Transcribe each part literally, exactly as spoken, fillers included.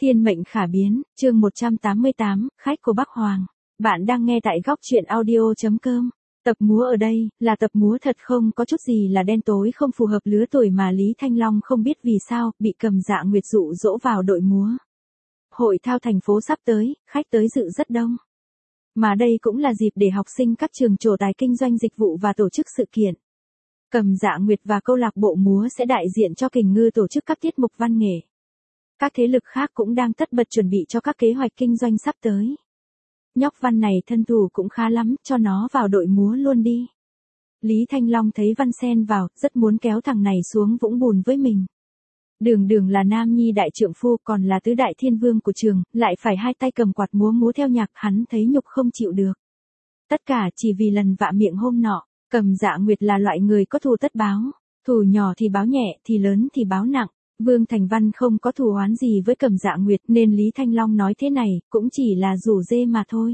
Thiên mệnh khả biến, chương một trăm tám mươi tám, khách của Bắc Hoàng. Bạn đang nghe tại góc truyện audio.com. Tập múa ở đây, là tập múa thật không có chút gì là đen tối không phù hợp lứa tuổi mà Lý Thanh Long không biết vì sao, bị Cầm Dạ Nguyệt dụ dỗ vào đội múa. Hội thao thành phố sắp tới, khách tới dự rất đông. Mà đây cũng là dịp để học sinh các trường trổ tài kinh doanh dịch vụ và tổ chức sự kiện. Cầm Dạ Nguyệt và câu lạc bộ múa sẽ đại diện cho Kình Ngư tổ chức các tiết mục văn nghệ. Các thế lực khác cũng đang tất bật chuẩn bị cho các kế hoạch kinh doanh sắp tới. Nhóc Văn này thân thủ cũng khá lắm, cho nó vào đội múa luôn đi. Lý Thanh Long thấy Văn xen vào, rất muốn kéo thằng này xuống vũng bùn với mình. Đường Đường là nam nhi đại trượng phu, còn là tứ đại thiên vương của trường, lại phải hai tay cầm quạt múa múa theo nhạc, hắn thấy nhục không chịu được. Tất cả chỉ vì lần vạ miệng hôm nọ. Cầm Dạ Nguyệt là loại người có thù tất báo. Thù nhỏ thì báo nhẹ, thì lớn thì báo nặng. Vương Thành Văn không có thù oán gì với Cầm Dạ Nguyệt nên Lý Thanh Long nói thế này, cũng chỉ là rủ dê mà thôi.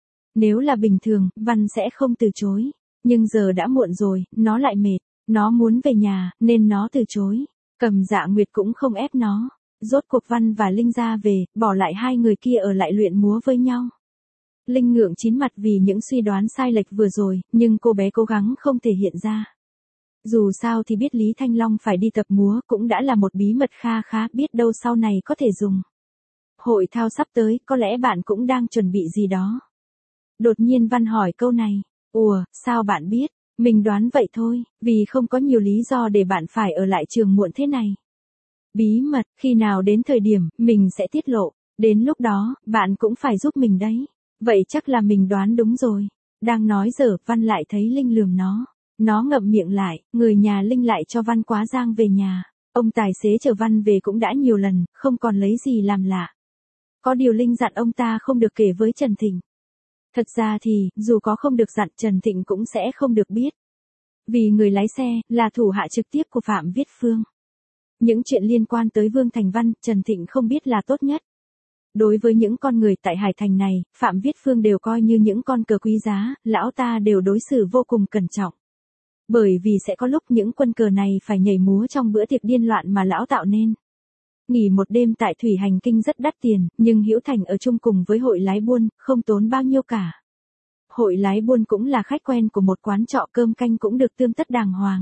Nếu là bình thường, Văn sẽ không từ chối. Nhưng giờ đã muộn rồi, nó lại mệt. Nó muốn về nhà, nên nó từ chối. Cầm Dạ Nguyệt cũng không ép nó. Rốt cuộc Văn và Linh ra về, bỏ lại hai người kia ở lại luyện múa với nhau. Linh ngượng chín mặt vì những suy đoán sai lệch vừa rồi, nhưng cô bé cố gắng không thể hiện ra. Dù sao thì biết Lý Thanh Long phải đi tập múa cũng đã là một bí mật kha khá, biết đâu sau này có thể dùng. Hội thao sắp tới, có lẽ bạn cũng đang chuẩn bị gì đó. Đột nhiên Văn hỏi câu này. Ủa, sao bạn biết? Mình đoán vậy thôi, vì không có nhiều lý do để bạn phải ở lại trường muộn thế này. Bí mật, khi nào đến thời điểm, mình sẽ tiết lộ. Đến lúc đó, bạn cũng phải giúp mình đấy. Vậy chắc là mình đoán đúng rồi. Đang nói dở, Văn lại thấy Linh lườm nó. Nó ngậm miệng lại, người nhà Linh lại cho Văn quá giang về nhà. Ông tài xế chở Văn về cũng đã nhiều lần, không còn lấy gì làm lạ. Có điều Linh dặn ông ta không được kể với Trần Thịnh. Thật ra thì, dù có không được dặn, Trần Thịnh cũng sẽ không được biết. Vì người lái xe, là thủ hạ trực tiếp của Phạm Viết Phương. Những chuyện liên quan tới Vương Thành Văn, Trần Thịnh không biết là tốt nhất. Đối với những con người tại Hải Thành này, Phạm Viết Phương đều coi như những con cờ quý giá, lão ta đều đối xử vô cùng cẩn trọng. Bởi vì sẽ có lúc những quân cờ này phải nhảy múa trong bữa tiệc điên loạn mà lão tạo nên. Nghỉ một đêm tại Thủy Hành Kinh rất đắt tiền, nhưng Hữu Thành ở chung cùng với hội lái buôn, không tốn bao nhiêu cả. Hội lái buôn cũng là khách quen của một quán trọ, cơm canh cũng được tươm tất đàng hoàng.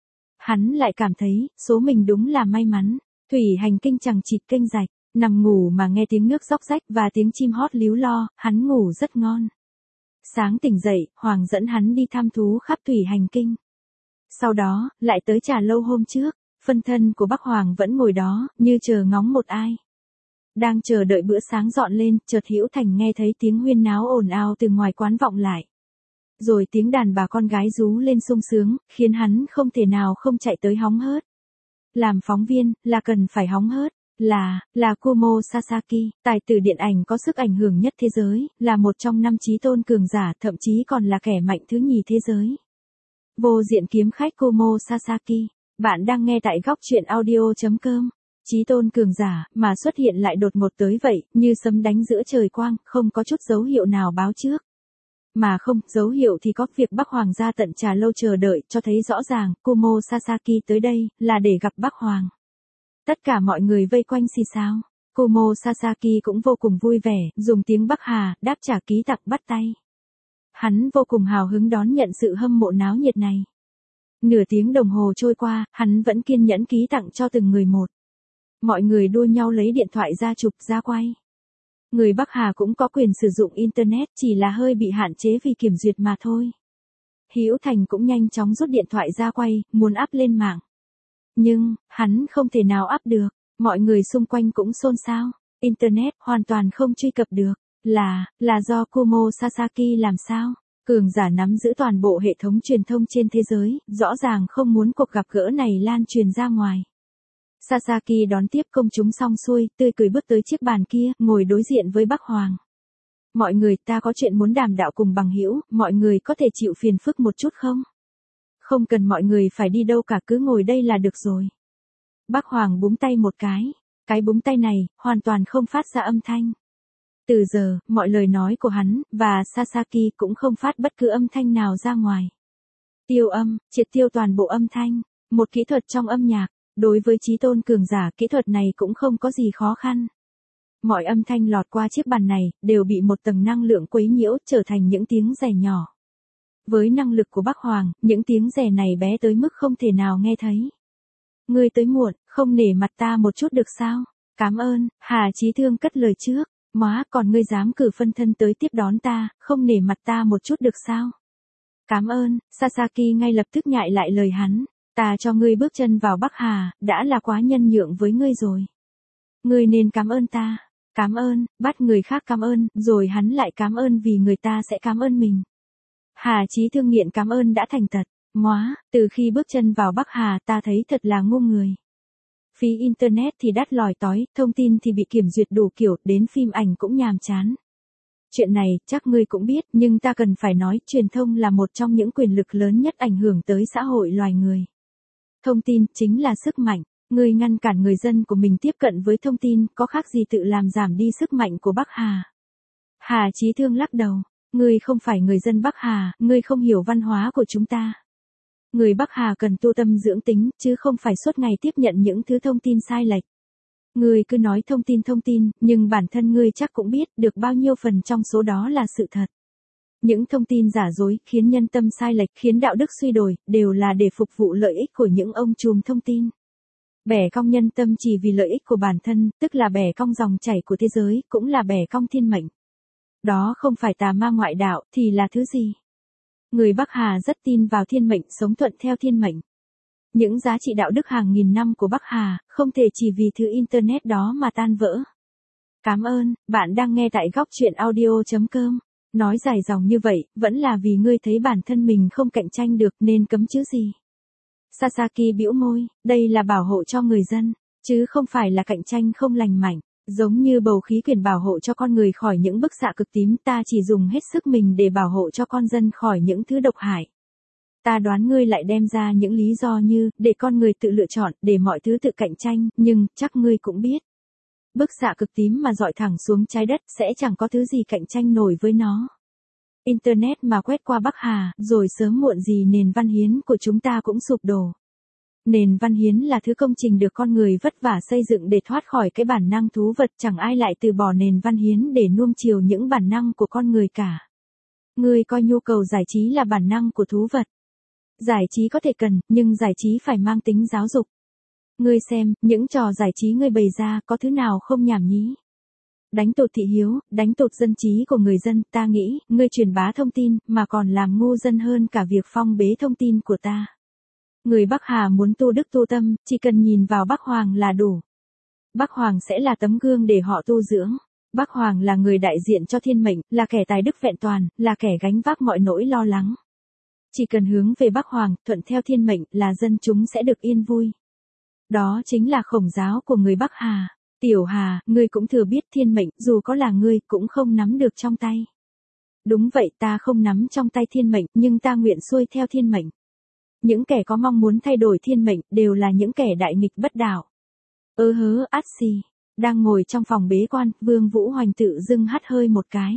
Hắn lại cảm thấy, số mình đúng là may mắn. Thủy Hành Kinh chẳng chịt kênh rạch. Nằm ngủ mà nghe tiếng nước róc rách và tiếng chim hót líu lo, hắn ngủ rất ngon. Sáng tỉnh dậy, Hoàng dẫn hắn đi thăm thú khắp Thủy Hành Kinh. Sau đó, lại tới trà lâu hôm trước, phân thân của Bắc Hoàng vẫn ngồi đó, như chờ ngóng một ai. Đang chờ đợi bữa sáng dọn lên, chợt Hữu Thành nghe thấy tiếng huyên náo ồn ào từ ngoài quán vọng lại. Rồi tiếng đàn bà con gái rú lên sung sướng, khiến hắn không thể nào không chạy tới hóng hớt. Làm phóng viên, là cần phải hóng hớt. Là, là Kumo Sasaki, tài tử điện ảnh có sức ảnh hưởng nhất thế giới, là một trong năm chí tôn cường giả, thậm chí còn là kẻ mạnh thứ nhì thế giới. Vô diện kiếm khách Kumo Sasaki, bạn đang nghe tại góc truyện audio.com. Chí tôn cường giả, mà xuất hiện lại đột ngột tới vậy, như sấm đánh giữa trời quang, không có chút dấu hiệu nào báo trước. Mà không, dấu hiệu thì có, việc Bắc Hoàng ra tận trà lâu chờ đợi, cho thấy rõ ràng, Kumo Sasaki tới đây, là để gặp Bắc Hoàng. Tất cả mọi người vây quanh xì xào. Kumo Sasaki cũng vô cùng vui vẻ, dùng tiếng Bắc Hà, đáp trả ký tặng bắt tay. Hắn vô cùng hào hứng đón nhận sự hâm mộ náo nhiệt này. Nửa tiếng đồng hồ trôi qua, hắn vẫn kiên nhẫn ký tặng cho từng người một. Mọi người đua nhau lấy điện thoại ra chụp, ra quay. Người Bắc Hà cũng có quyền sử dụng Internet, chỉ là hơi bị hạn chế vì kiểm duyệt mà thôi. Hữu Thành cũng nhanh chóng rút điện thoại ra quay, muốn up lên mạng. Nhưng, hắn không thể nào up được, mọi người xung quanh cũng xôn xao, Internet hoàn toàn không truy cập được, là, là do Kumo Sasaki làm sao? Cường giả nắm giữ toàn bộ hệ thống truyền thông trên thế giới, rõ ràng không muốn cuộc gặp gỡ này lan truyền ra ngoài. Sasaki đón tiếp công chúng xong xuôi, tươi cười bước tới chiếc bàn kia, ngồi đối diện với Bắc Hoàng. Mọi người, ta có chuyện muốn đàm đạo cùng bằng hữu, mọi người có thể chịu phiền phức một chút không? Không cần mọi người phải đi đâu cả, cứ ngồi đây là được rồi. Bắc Hoàng búng tay một cái. Cái búng tay này, hoàn toàn không phát ra âm thanh. Từ giờ, mọi lời nói của hắn, và Sasaki cũng không phát bất cứ âm thanh nào ra ngoài. Tiêu âm, triệt tiêu toàn bộ âm thanh. Một kỹ thuật trong âm nhạc. Đối với chí tôn cường giả, kỹ thuật này cũng không có gì khó khăn. Mọi âm thanh lọt qua chiếc bàn này, đều bị một tầng năng lượng quấy nhiễu, trở thành những tiếng rè nhỏ. Với năng lực của Bắc Hoàng, những tiếng rè này bé tới mức không thể nào nghe thấy. Ngươi tới muộn, không nể mặt ta một chút được sao? Cảm ơn, Hà Chí Thương cất lời trước. Móa, còn ngươi dám cử phân thân tới tiếp đón ta, không nể mặt ta một chút được sao? Cảm ơn, Sasaki ngay lập tức nhại lại lời hắn. Ta cho ngươi bước chân vào Bắc Hà, đã là quá nhân nhượng với ngươi rồi. Ngươi nên cảm ơn ta. Cảm ơn, bắt người khác cảm ơn, rồi hắn lại cảm ơn vì người ta sẽ cảm ơn mình. Hà Chí Thương nghiện cảm ơn đã thành tật. Móa, từ khi bước chân vào Bắc Hà ta thấy thật là ngu người. Phí Internet thì đắt lòi tói, thông tin thì bị kiểm duyệt đủ kiểu, đến phim ảnh cũng nhàm chán. Chuyện này, chắc ngươi cũng biết, nhưng ta cần phải nói, truyền thông là một trong những quyền lực lớn nhất ảnh hưởng tới xã hội loài người. Thông tin, chính là sức mạnh. Ngươi ngăn cản người dân của mình tiếp cận với thông tin, có khác gì tự làm giảm đi sức mạnh của Bắc Hà. Hà Chí Thương lắc đầu. Ngươi không phải người dân Bắc Hà, ngươi không hiểu văn hóa của chúng ta. Người Bắc Hà cần tu tâm dưỡng tính, chứ không phải suốt ngày tiếp nhận những thứ thông tin sai lệch. Ngươi cứ nói thông tin thông tin, nhưng bản thân ngươi chắc cũng biết được bao nhiêu phần trong số đó là sự thật. Những thông tin giả dối, khiến nhân tâm sai lệch, khiến đạo đức suy đồi, đều là để phục vụ lợi ích của những ông trùm thông tin. Bẻ cong nhân tâm chỉ vì lợi ích của bản thân, tức là bẻ cong dòng chảy của thế giới, cũng là bẻ cong thiên mệnh. Đó không phải tà ma ngoại đạo, thì là thứ gì? Người Bắc Hà rất tin vào thiên mệnh, sống thuận theo thiên mệnh. Những giá trị đạo đức hàng nghìn năm của Bắc Hà, không thể chỉ vì thứ Internet đó mà tan vỡ. Cảm ơn, bạn đang nghe tại góc truyện audio chấm com. Nói dài dòng như vậy, vẫn là vì ngươi thấy bản thân mình không cạnh tranh được nên cấm chứ gì. Sasaki bĩu môi, đây là bảo hộ cho người dân, chứ không phải là cạnh tranh không lành mạnh. Giống như bầu khí quyển bảo hộ cho con người khỏi những bức xạ cực tím, ta chỉ dùng hết sức mình để bảo hộ cho con dân khỏi những thứ độc hại. Ta đoán ngươi lại đem ra những lý do như, để con người tự lựa chọn, để mọi thứ tự cạnh tranh, nhưng, chắc ngươi cũng biết. Bức xạ cực tím mà dọi thẳng xuống trái đất, sẽ chẳng có thứ gì cạnh tranh nổi với nó. Internet mà quét qua Bắc Hà, rồi sớm muộn gì nền văn hiến của chúng ta cũng sụp đổ. Nền văn hiến là thứ công trình được con người vất vả xây dựng để thoát khỏi cái bản năng thú vật, chẳng ai lại từ bỏ nền văn hiến để nuông chiều những bản năng của con người cả. Ngươi coi nhu cầu giải trí là bản năng của thú vật. Giải trí có thể cần, nhưng giải trí phải mang tính giáo dục. Ngươi xem, những trò giải trí ngươi bày ra, có thứ nào không nhảm nhí? Đánh tụt thị hiếu, đánh tụt dân trí của người dân, ta nghĩ, ngươi truyền bá thông tin, mà còn làm ngu dân hơn cả việc phong bế thông tin của ta. Người Bắc Hà muốn tu đức tu tâm, chỉ cần nhìn vào Bắc Hoàng là đủ. Bắc Hoàng sẽ là tấm gương để họ tu dưỡng. Bắc Hoàng là người đại diện cho thiên mệnh, là kẻ tài đức vẹn toàn, là kẻ gánh vác mọi nỗi lo lắng. Chỉ cần hướng về Bắc Hoàng, thuận theo thiên mệnh, là dân chúng sẽ được yên vui. Đó chính là khổng giáo của người Bắc Hà. Tiểu Hà, ngươi cũng thừa biết thiên mệnh, dù có là ngươi, cũng không nắm được trong tay. Đúng vậy, ta không nắm trong tay thiên mệnh, nhưng ta nguyện xuôi theo thiên mệnh. Những kẻ có mong muốn thay đổi thiên mệnh, đều là những kẻ đại nghịch bất đạo. Ơ hớ, át xì. Đang ngồi trong phòng bế quan, Vương Vũ Hoành tự dưng hắt hơi một cái.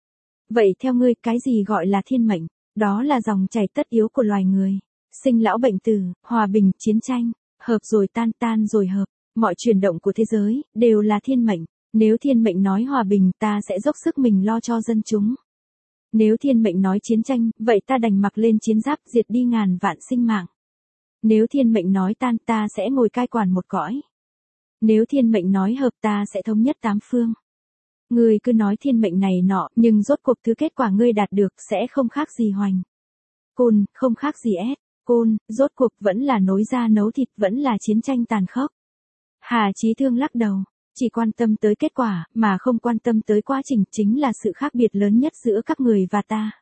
Vậy theo ngươi, cái gì gọi là thiên mệnh? Đó là dòng chảy tất yếu của loài người. Sinh lão bệnh tử, hòa bình, chiến tranh, hợp rồi tan, tan rồi hợp. Mọi chuyển động của thế giới, đều là thiên mệnh. Nếu thiên mệnh nói hòa bình, ta sẽ dốc sức mình lo cho dân chúng. Nếu thiên mệnh nói chiến tranh, vậy ta đành mặc lên chiến giáp, diệt đi ngàn vạn sinh mạng. Nếu thiên mệnh nói tan, ta sẽ ngồi cai quản một cõi. Nếu thiên mệnh nói hợp, ta sẽ thống nhất tám phương. Ngươi cứ nói thiên mệnh này nọ, nhưng rốt cuộc thứ kết quả ngươi đạt được sẽ không khác gì Hoành. Côn, không khác gì ép. Côn, rốt cuộc vẫn là nối da nấu thịt, vẫn là chiến tranh tàn khốc. Hà Chí Thương lắc đầu. Chỉ quan tâm tới kết quả, mà không quan tâm tới quá trình, chính là sự khác biệt lớn nhất giữa các người và ta.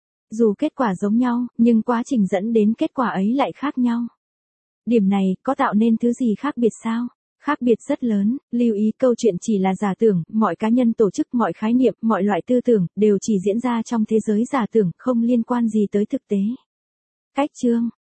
Dù kết quả giống nhau, nhưng quá trình dẫn đến kết quả ấy lại khác nhau. Điểm này, có tạo nên thứ gì khác biệt sao? Khác biệt rất lớn, lưu ý câu chuyện chỉ là giả tưởng, mọi cá nhân tổ chức, mọi khái niệm, mọi loại tư tưởng, đều chỉ diễn ra trong thế giới giả tưởng, không liên quan gì tới thực tế. Cách chương